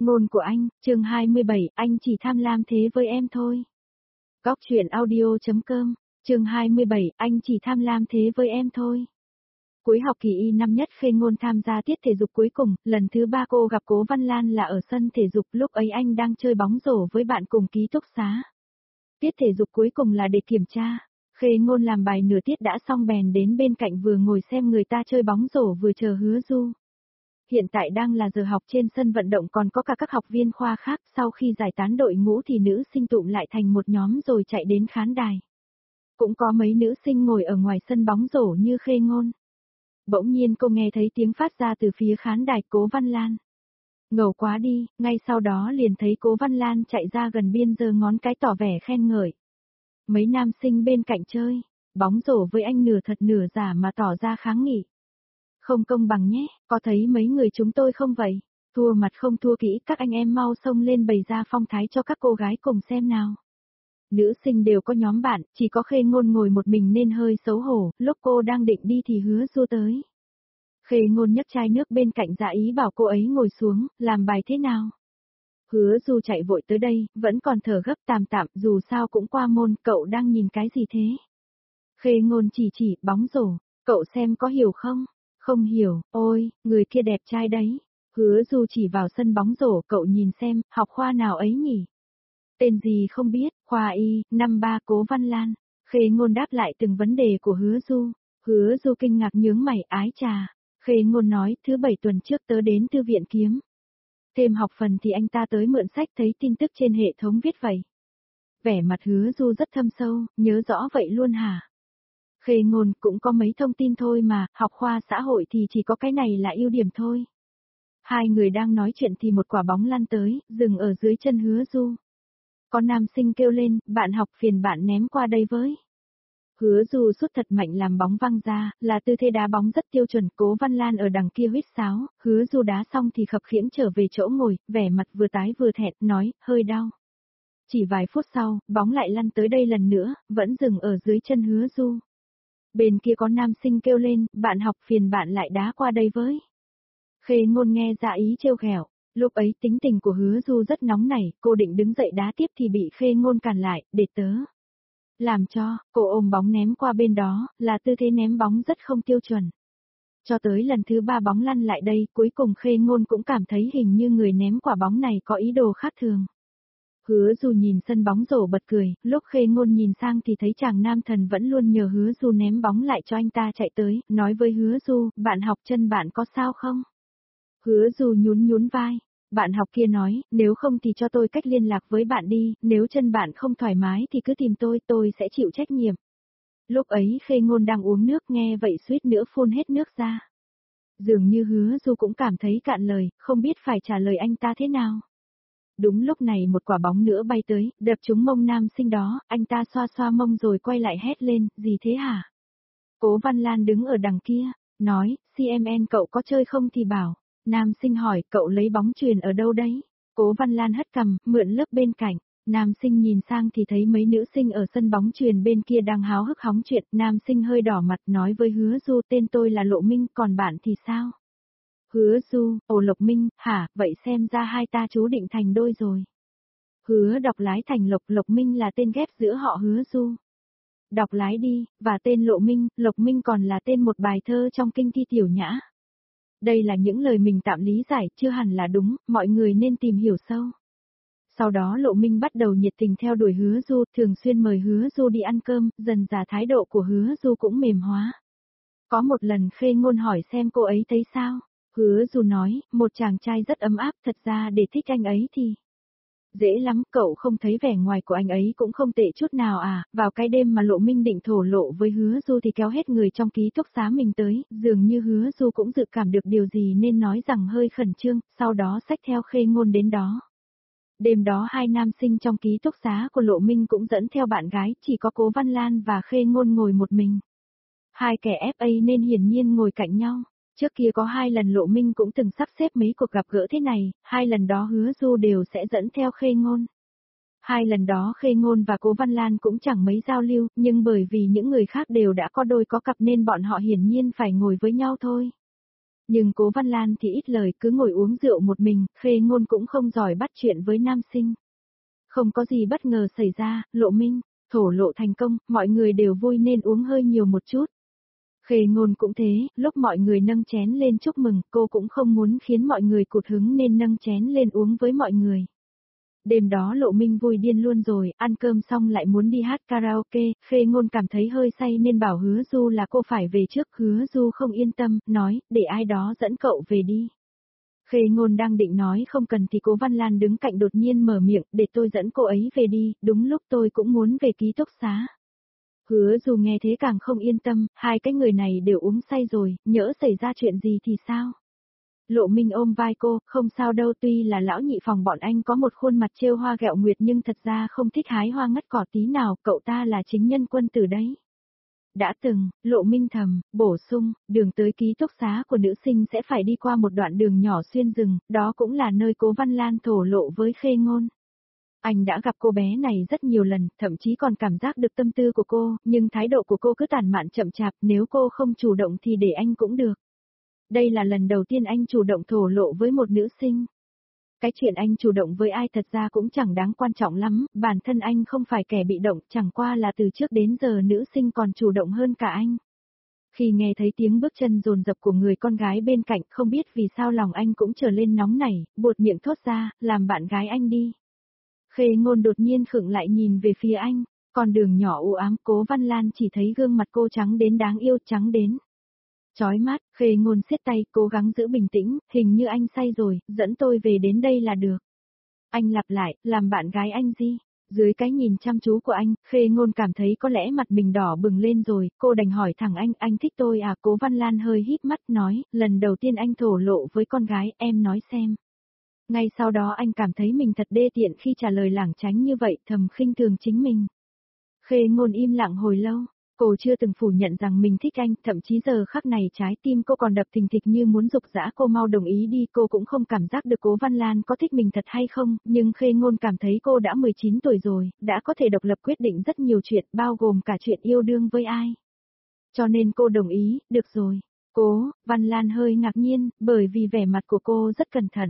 Ngôn của anh, chương 27, anh chỉ tham lam thế với em thôi. Góc truyện audio.com, chương 27, anh chỉ tham lam thế với em thôi. Cuối học kỳ y năm nhất Khê Ngôn tham gia tiết thể dục cuối cùng, lần thứ 3 cô gặp Cố Văn Lan là ở sân thể dục, lúc ấy anh đang chơi bóng rổ với bạn cùng ký túc xá. Tiết thể dục cuối cùng là để kiểm tra. Khê Ngôn làm bài nửa tiết đã xong bèn đến bên cạnh vừa ngồi xem người ta chơi bóng rổ vừa chờ Hứa Du. Hiện tại đang là giờ học trên sân vận động, còn có cả các học viên khoa khác, sau khi giải tán đội ngũ thì nữ sinh tụm lại thành một nhóm rồi chạy đến khán đài. Cũng có mấy nữ sinh ngồi ở ngoài sân bóng rổ như Khê Ngôn. Bỗng nhiên cô nghe thấy tiếng phát ra từ phía khán đài: Cố Văn Lan. Ngầu quá đi, ngay sau đó liền thấy Cố Văn Lan chạy ra gần biên giơ ngón cái tỏ vẻ khen ngợi. Mấy nam sinh bên cạnh chơi bóng rổ với anh nửa thật nửa giả mà tỏ ra kháng nghị. Không công bằng nhé, có thấy mấy người chúng tôi không vậy? Thua mặt không thua kỹ, các anh em mau xông lên bày ra phong thái cho các cô gái cùng xem nào. Nữ sinh đều có nhóm bạn, chỉ có Khê Ngôn ngồi một mình nên hơi xấu hổ, lúc cô đang định đi thì Hứa Du tới. Khê Ngôn nhấc chai nước bên cạnh dạ ý bảo cô ấy ngồi xuống, làm bài thế nào? Hứa Du chạy vội tới đây, vẫn còn thở gấp tạm tạm, dù sao cũng qua môn, cậu đang nhìn cái gì thế? Khê Ngôn chỉ, bóng rổ, cậu xem có hiểu không? Không hiểu, ôi, người kia đẹp trai đấy. Hứa Du chỉ vào sân bóng rổ, cậu nhìn xem, học khoa nào ấy nhỉ? Tên gì không biết, khoa y, năm 3 Cố Văn Lan. Khê Ngôn đáp lại từng vấn đề của Hứa Du. Hứa Du kinh ngạc nhướng mày, ái chà. Khê Ngôn nói, thứ 7 tuần trước tớ đến thư viện kiếm. Thêm học phần thì anh ta tới mượn sách, thấy tin tức trên hệ thống viết vậy. Vẻ mặt Hứa Du rất thâm sâu, nhớ rõ vậy luôn hả? Khê Ngôn cũng có mấy thông tin thôi mà, học khoa xã hội thì chỉ có cái này là ưu điểm thôi. Hai người đang nói chuyện thì một quả bóng lăn tới, dừng ở dưới chân Hứa Du. Có nam sinh kêu lên, bạn học phiền bạn ném qua đây với. Hứa Du sút thật mạnh làm bóng văng ra, là tư thế đá bóng rất tiêu chuẩn. Cố Văn Lan ở đằng kia huýt sáo, Hứa Du đá xong thì khập khiễng trở về chỗ ngồi, vẻ mặt vừa tái vừa thẹn, nói, hơi đau. Chỉ vài phút sau, bóng lại lăn tới đây lần nữa, vẫn dừng ở dưới chân Hứa Du. Bên kia có nam sinh kêu lên, bạn học phiền bạn lại đá qua đây với. Khê Ngôn nghe dạ ý trêu ghẹo, lúc ấy tính tình của Hứa Du rất nóng nảy, cô định đứng dậy đá tiếp thì bị Khê Ngôn cản lại, để tớ làm cho. Cô ôm bóng ném qua bên đó, là tư thế ném bóng rất không tiêu chuẩn. Cho tới lần thứ 3 bóng lăn lại đây, cuối cùng Khê Ngôn cũng cảm thấy hình như người ném quả bóng này có ý đồ khác thường. Hứa Du nhìn sân bóng rổ bật cười, lúc Khê Ngôn nhìn sang thì thấy chàng nam thần vẫn luôn nhờ Hứa Du ném bóng lại cho anh ta chạy tới, nói với Hứa Du, bạn học chân bạn có sao không? Hứa Du nhún vai, bạn học kia nói, nếu không thì cho tôi cách liên lạc với bạn đi, nếu chân bạn không thoải mái thì cứ tìm tôi sẽ chịu trách nhiệm. Lúc ấy Khê Ngôn đang uống nước nghe vậy suýt nữa phun hết nước ra. Dường như Hứa Du cũng cảm thấy cạn lời, không biết phải trả lời anh ta thế nào. Đúng lúc này một quả bóng nữa bay tới, đập trúng mông nam sinh đó, anh ta xoa xoa mông rồi quay lại hét lên, gì thế hả? Cố Văn Lan đứng ở đằng kia, nói, CMN cậu có chơi không thì bảo. Nam sinh hỏi, cậu lấy bóng chuyền ở đâu đấy? Cố Văn Lan hất cằm, mượn lớp bên cạnh. Nam sinh nhìn sang thì thấy mấy nữ sinh ở sân bóng chuyền bên kia đang háo hức hóng chuyện. Nam sinh hơi đỏ mặt nói với Hứa Du, tên tôi là Lộ Minh, còn bạn thì sao? Hứa Du, ồ Lộc Minh, hả, vậy xem ra hai ta chú định thành đôi rồi. Hứa đọc lái thành Lộc Minh là tên ghép giữa họ Hứa Du. Đọc lái đi, và tên Lộc Minh còn là tên một bài thơ trong kinh thi tiểu nhã. Đây là những lời mình tạm lý giải, chưa hẳn là đúng, mọi người nên tìm hiểu sâu. Sau đó Lộ Minh bắt đầu nhiệt tình theo đuổi Hứa Du, thường xuyên mời Hứa Du đi ăn cơm, dần dà thái độ của Hứa Du cũng mềm hóa. Có một lần Khê Ngôn hỏi xem cô ấy thấy sao. Hứa Du nói, một chàng trai rất ấm áp, thật ra để thích anh ấy thì dễ lắm, cậu không thấy vẻ ngoài của anh ấy cũng không tệ chút nào à. Vào cái đêm mà Lộ Minh định thổ lộ với Hứa Du thì kéo hết người trong ký túc xá mình tới, dường như Hứa Du cũng dự cảm được điều gì nên nói rằng hơi khẩn trương, sau đó xách theo Khê Ngôn đến đó. Đêm đó hai nam sinh trong ký túc xá của Lộ Minh cũng dẫn theo bạn gái, chỉ có Cố Văn Lan và Khê Ngôn ngồi một mình. Hai kẻ FA nên hiển nhiên ngồi cạnh nhau. Trước kia có 2 lần Lộ Minh cũng từng sắp xếp mấy cuộc gặp gỡ thế này, 2 lần đó Hứa Du đều sẽ dẫn theo Khê Ngôn. 2 lần đó Khê Ngôn và Cố Văn Lan cũng chẳng mấy giao lưu, nhưng bởi vì những người khác đều đã có đôi có cặp nên bọn họ hiển nhiên phải ngồi với nhau thôi. Nhưng Cố Văn Lan thì ít lời cứ ngồi uống rượu một mình, Khê Ngôn cũng không giỏi bắt chuyện với nam sinh. Không có gì bất ngờ xảy ra, lộ minh, thổ lộ thành công, mọi người đều vui nên uống hơi nhiều một chút. Khê Ngôn cũng thế, lúc mọi người nâng chén lên chúc mừng, cô cũng không muốn khiến mọi người cụt hứng nên nâng chén lên uống với mọi người. Đêm đó Lộ Minh vui điên luôn rồi, ăn cơm xong lại muốn đi hát karaoke, Khê Ngôn cảm thấy hơi say nên bảo Hứa Du là cô phải về trước, Hứa Du không yên tâm, nói, để ai đó dẫn cậu về đi. Khê Ngôn đang định nói không cần thì Cố Văn Lan đứng cạnh đột nhiên mở miệng, để tôi dẫn cô ấy về đi, đúng lúc tôi cũng muốn về ký túc xá. Hứa Du nghe thế càng không yên tâm, hai cái người này đều uống say rồi, nhỡ xảy ra chuyện gì thì sao? Lộ Minh ôm vai cô, không sao đâu, tuy là lão nhị phòng bọn anh có một khuôn mặt trêu hoa ghẹo nguyệt nhưng thật ra không thích hái hoa ngắt cỏ tí nào, cậu ta là chính nhân quân tử đấy. Đã từng, Lộ Minh thầm, bổ sung, đường tới ký túc xá của nữ sinh sẽ phải đi qua một đoạn đường nhỏ xuyên rừng, đó cũng là nơi Cố Văn Lan thổ lộ với Khê Ngôn. Anh đã gặp cô bé này rất nhiều lần, thậm chí còn cảm giác được tâm tư của cô, nhưng thái độ của cô cứ tản mạn chậm chạp, nếu cô không chủ động thì để anh cũng được. Đây là lần đầu tiên anh chủ động thổ lộ với một nữ sinh. Cái chuyện anh chủ động với ai thật ra cũng chẳng đáng quan trọng lắm, bản thân anh không phải kẻ bị động, chẳng qua là từ trước đến giờ nữ sinh còn chủ động hơn cả anh. Khi nghe thấy tiếng bước chân dồn dập của người con gái bên cạnh, không biết vì sao lòng anh cũng trở lên nóng nảy, buột miệng thốt ra, làm bạn gái anh đi. Khê Ngôn đột nhiên khựng lại nhìn về phía anh, con đường nhỏ u ám, Cố Văn Lan chỉ thấy gương mặt cô trắng đến đáng yêu, trắng đến chói mắt. Khê Ngôn siết tay, cố gắng giữ bình tĩnh, hình như anh say rồi, dẫn tôi về đến đây là được. Anh lặp lại, làm bạn gái anh gì? Dưới cái nhìn chăm chú của anh, Khê Ngôn cảm thấy có lẽ mặt mình đỏ bừng lên rồi, cô đành hỏi thẳng anh thích tôi à? Cố Văn Lan hơi híp mắt nói, lần đầu tiên anh thổ lộ với con gái, em nói xem. Ngay sau đó anh cảm thấy mình thật đê tiện khi trả lời lảng tránh như vậy, thầm khinh thường chính mình. Khê Ngôn im lặng hồi lâu. Cô chưa từng phủ nhận rằng mình thích anh, thậm chí giờ khắc này trái tim cô còn đập thình thịch như muốn dục dã, cô mau đồng ý đi, cô cũng không cảm giác được Cố Văn Lan có thích mình thật hay không, nhưng Khê Ngôn cảm thấy cô đã 19 tuổi rồi, đã có thể độc lập quyết định rất nhiều chuyện, bao gồm cả chuyện yêu đương với ai. Cho nên cô đồng ý, được rồi. Cố Văn Lan hơi ngạc nhiên, bởi vì vẻ mặt của cô rất cẩn thận.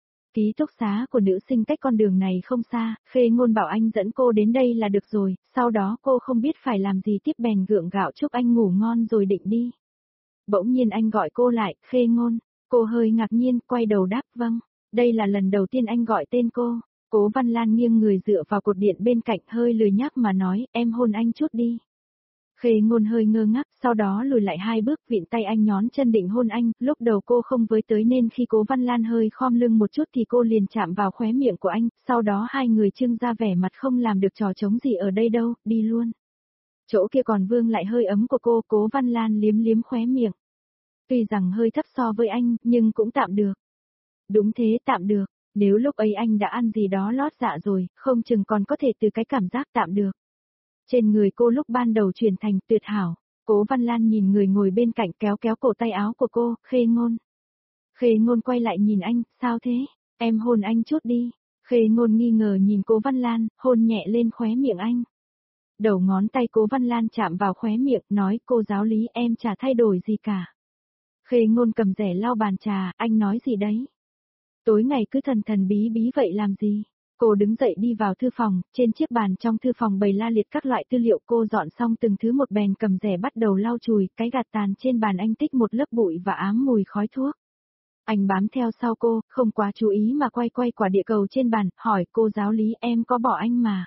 Ký túc xá của nữ sinh cách con đường này không xa, Khê Ngôn bảo anh dẫn cô đến đây là được rồi, sau đó cô không biết phải làm gì tiếp bèn gượng gạo chúc anh ngủ ngon rồi định đi. Bỗng nhiên anh gọi cô lại, Khê Ngôn, cô hơi ngạc nhiên, quay đầu đáp vâng, đây là lần đầu tiên anh gọi tên cô. Cố Văn Lan nghiêng người dựa vào cột điện bên cạnh hơi lười nhác mà nói, em hôn anh chút đi. Khê Ngôn hơi ngơ ngác, sau đó lùi lại 2 bước, vịn tay anh nhón chân định hôn anh, lúc đầu cô không với tới nên khi Cố Văn Lan hơi khom lưng một chút thì cô liền chạm vào khóe miệng của anh, sau đó hai người trưng ra vẻ mặt không làm được trò trống gì ở đây đâu, đi luôn. Chỗ kia còn vương lại hơi ấm của cô, Cố Văn Lan liếm liếm khóe miệng. Tuy rằng hơi thấp so với anh, nhưng cũng tạm được. Đúng thế, tạm được, nếu lúc ấy anh đã ăn gì đó lót dạ rồi, không chừng còn có thể từ cái cảm giác tạm được. Trên người cô lúc ban đầu chuyển thành tuyệt hảo. Cố Văn Lan nhìn người ngồi bên cạnh kéo kéo cổ tay áo của cô, Khê Ngôn. Khê Ngôn quay lại nhìn anh, sao thế? Em hôn anh chút đi. Khê Ngôn nghi ngờ nhìn Cố Văn Lan, hôn nhẹ lên khóe miệng anh. Đầu ngón tay Cố Văn Lan chạm vào khóe miệng, nói cô giáo lý em chả thay đổi gì cả. Khê Ngôn cầm rẻ lau bàn trà, anh nói gì đấy? Tối ngày cứ thần thần bí bí vậy làm gì? Cô đứng dậy đi vào thư phòng, trên chiếc bàn trong thư phòng bày la liệt các loại tư liệu, cô dọn xong từng thứ một bèn cầm rẻ bắt đầu lau chùi, cái gạt tàn trên bàn anh tích một lớp bụi và ám mùi khói thuốc. Anh bám theo sau cô, không quá chú ý mà quay quay quả địa cầu trên bàn, hỏi cô giáo lý em có bỏ anh mà.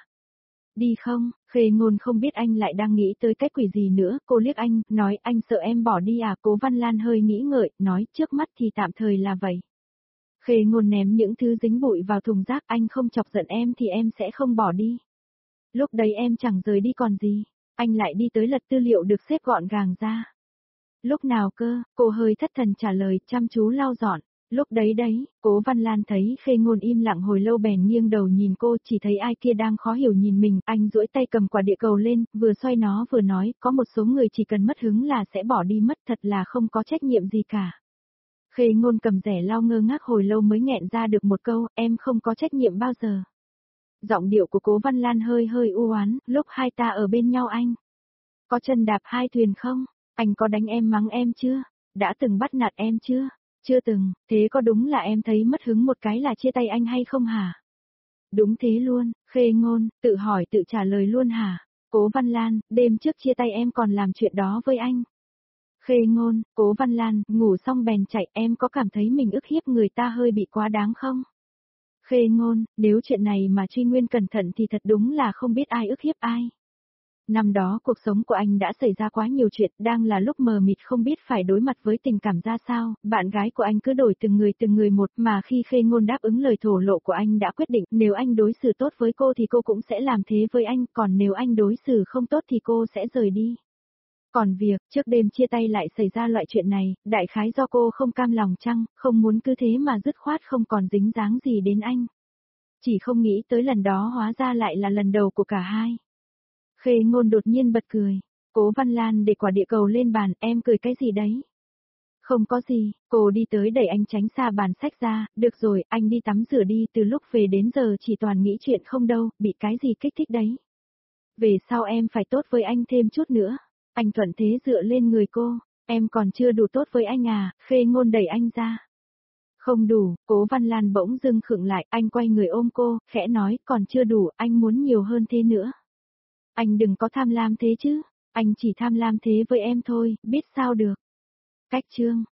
Đi không? Khê Ngôn không biết anh lại đang nghĩ tới cái quỷ gì nữa, cô liếc anh, nói anh sợ em bỏ đi à? Cố Văn Lan hơi nghĩ ngợi, nói trước mắt thì tạm thời là vậy. Khê Ngôn ném những thứ dính bụi vào thùng rác, anh không chọc giận em thì em sẽ không bỏ đi. Lúc đấy em chẳng rời đi còn gì. Anh lại đi tới lật tư liệu được xếp gọn gàng ra. Lúc nào cơ? Cô hơi thất thần trả lời, chăm chú lau dọn. Lúc đấy đấy, Cố Văn Lan thấy Khê Ngôn im lặng hồi lâu bèn nghiêng đầu nhìn cô, chỉ thấy ai kia đang khó hiểu nhìn mình, anh duỗi tay cầm quả địa cầu lên, vừa xoay nó vừa nói, có một số người chỉ cần mất hứng là sẽ bỏ đi mất, thật là không có trách nhiệm gì cả. Khê Ngôn cầm rẻ lau ngơ ngác hồi lâu mới nghẹn ra được một câu, em không có trách nhiệm bao giờ. Giọng điệu của Cố Văn Lan hơi hơi u oán, lúc hai ta ở bên nhau anh. Có chân đạp hai thuyền không? Anh có đánh em mắng em chưa? đã từng bắt nạt em chưa? Chưa từng, thế có đúng là em thấy mất hứng một cái là chia tay anh hay không hả? Đúng thế luôn, Khê Ngôn, tự hỏi tự trả lời luôn hả? Cố Văn Lan, đêm trước chia tay em còn làm chuyện đó với anh. Khê Ngôn, Cố Văn Lan, ngủ xong bèn chạy, em có cảm thấy mình ức hiếp người ta hơi bị quá đáng không? Khê Ngôn, nếu chuyện này mà truy nguyên cẩn thận thì thật đúng là không biết ai ức hiếp ai. Năm đó cuộc sống của anh đã xảy ra quá nhiều chuyện, đang là lúc mờ mịt không biết phải đối mặt với tình cảm ra sao, bạn gái của anh cứ đổi từng người một, mà khi Khê Ngôn đáp ứng lời thổ lộ của anh đã quyết định, nếu anh đối xử tốt với cô thì cô cũng sẽ làm thế với anh, còn nếu anh đối xử không tốt thì cô sẽ rời đi. Còn việc, trước đêm chia tay lại xảy ra loại chuyện này, đại khái do cô không cam lòng chăng, không muốn cứ thế mà dứt khoát không còn dính dáng gì đến anh. Chỉ không nghĩ tới lần đó hóa ra lại là lần đầu của cả hai. Khê Ngôn đột nhiên bật cười. Cố Văn Lan để quả địa cầu lên bàn, em cười cái gì đấy? Không có gì, cô đi tới đẩy anh tránh xa bàn sách ra, được rồi, anh đi tắm rửa đi, từ lúc về đến giờ chỉ toàn nghĩ chuyện không đâu, bị cái gì kích thích đấy. Về sau em phải tốt với anh thêm chút nữa. Anh thuận thế dựa lên người cô, em còn chưa đủ tốt với anh à, Khê Ngôn đẩy anh ra. Không đủ, Cố Văn Lan bỗng dưng khựng lại, anh quay người ôm cô, khẽ nói, còn chưa đủ, anh muốn nhiều hơn thế nữa. Anh đừng có tham lam thế chứ, anh chỉ tham lam thế với em thôi, biết sao được. Cách chương